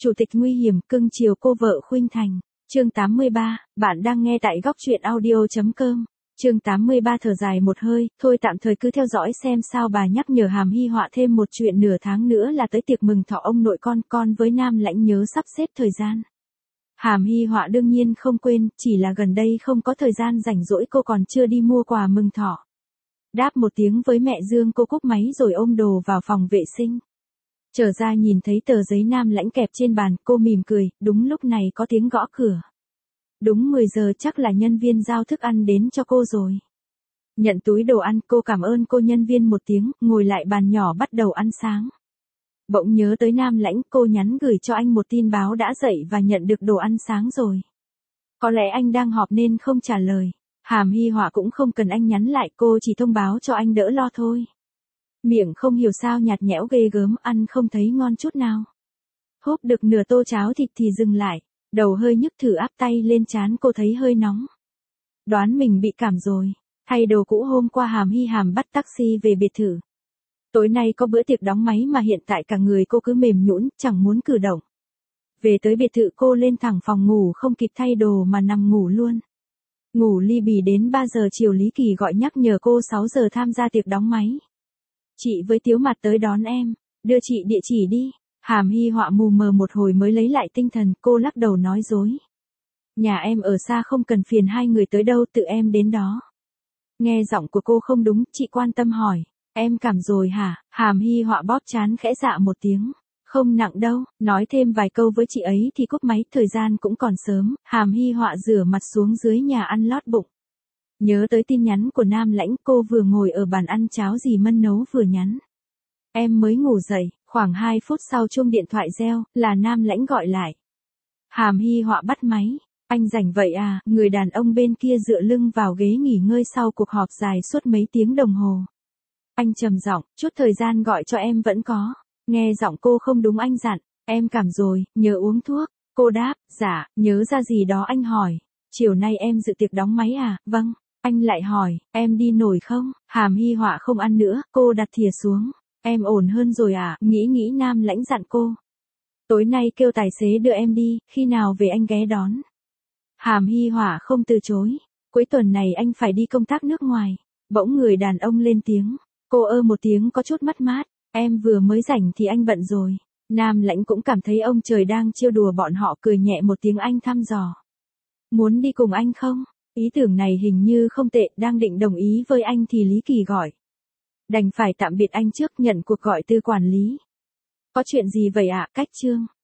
Chủ tịch nguy hiểm cưng chiều cô vợ Khuynh Thành. Chương 83, bạn đang nghe tại góc truyện audio.com. Chương 83 thở dài một hơi, thôi tạm thời cứ theo dõi xem sao. Bà nhắc nhở Hàm Hy Họa thêm một chuyện, nửa tháng nữa là tới tiệc mừng thọ ông nội con với Nam Lãnh nhớ sắp xếp thời gian. Hàm Hy Họa đương nhiên không quên, chỉ là gần đây không có thời gian rảnh rỗi, cô còn chưa đi mua quà mừng thọ. Đáp một tiếng với mẹ Dương, cô cúp máy rồi ôm đồ vào phòng vệ sinh. Trở ra nhìn thấy tờ giấy Nam Lãnh kẹp trên bàn, cô mỉm cười. Đúng lúc này có tiếng gõ cửa. Đúng 10 giờ, chắc là nhân viên giao thức ăn đến cho cô rồi. Nhận túi đồ ăn, cô cảm ơn cô nhân viên một tiếng, ngồi lại bàn nhỏ bắt đầu ăn sáng. Bỗng nhớ tới Nam Lãnh, cô nhắn gửi cho anh một tin báo đã dậy và nhận được đồ ăn sáng rồi. Có lẽ anh đang họp nên không trả lời. Hàm Hy Họa cũng không cần anh nhắn lại, cô chỉ thông báo cho anh đỡ lo thôi. Miệng không hiểu sao nhạt nhẽo ghê gớm, ăn không thấy ngon chút nào. Húp được nửa tô cháo thịt thì dừng lại, đầu hơi nhức, thử áp tay lên trán, cô thấy hơi nóng. Đoán mình bị cảm rồi. Thay đồ cũ hôm qua Hàm Hy Hàm bắt taxi về biệt thự. Tối nay có bữa tiệc đóng máy mà hiện tại cả người cô cứ mềm nhũn, chẳng muốn cử động. Về tới biệt thự cô lên thẳng phòng ngủ, không kịp thay đồ mà nằm ngủ luôn. Ngủ li bì đến 3 giờ chiều Lý Kỳ gọi nhắc nhở cô 6 giờ tham gia tiệc đóng máy. Chị với Tiếu Mặt tới đón em, đưa chị địa chỉ đi. Hàm Hy Họa mù mờ một hồi mới lấy lại tinh thần, cô lắc đầu nói dối. Nhà em ở xa, không cần phiền hai người tới đâu, tự em đến đó. Nghe giọng của cô không đúng, chị quan tâm hỏi. Em cảm rồi hả? Hàm Hy Họa bóp trán khẽ dạ một tiếng. Không nặng đâu, nói thêm vài câu với chị ấy thì cúp máy, thời gian cũng còn sớm. Hàm Hy Họa rửa mặt xuống dưới nhà ăn lót bụng. Nhớ tới tin nhắn của Nam Lãnh, cô vừa ngồi ở bàn ăn cháo dì Mân nấu vừa nhắn. Em mới ngủ dậy, khoảng 2 phút sau chuông điện thoại reo, là Nam Lãnh gọi lại. Hàm Hy Họa bắt máy. Anh rảnh vậy à? Người đàn ông bên kia dựa lưng vào ghế nghỉ ngơi sau cuộc họp dài suốt mấy tiếng đồng hồ. Anh trầm giọng, chút thời gian gọi cho em vẫn có. Nghe giọng cô không đúng, anh dặn, em cảm rồi, nhớ uống thuốc. Cô đáp, dạ, nhớ ra gì đó. Anh hỏi, chiều nay em dự tiệc đóng máy à? Vâng. Anh lại hỏi, em đi nổi không? Hàm Hy Họa không ăn nữa, cô đặt thìa xuống. Em ổn hơn rồi à? Nghĩ Nam Lãnh dặn cô. Tối nay kêu tài xế đưa em đi, khi nào về anh ghé đón. Hàm Hy Họa không từ chối. Cuối tuần này anh phải đi công tác nước ngoài. Bỗng người đàn ông lên tiếng. Cô một tiếng có chút mất mát. Em vừa mới rảnh thì anh bận rồi. Nam Lãnh cũng cảm thấy ông trời đang trêu đùa bọn họ, cười nhẹ một tiếng. Anh thăm dò. Muốn đi cùng anh không? Ý tưởng này hình như không tệ, đang định đồng ý với anh thì Lý Kỳ gọi. Đành phải tạm biệt anh trước, nhận cuộc gọi từ quản lý. Có chuyện gì vậy ạ? Cách Trương.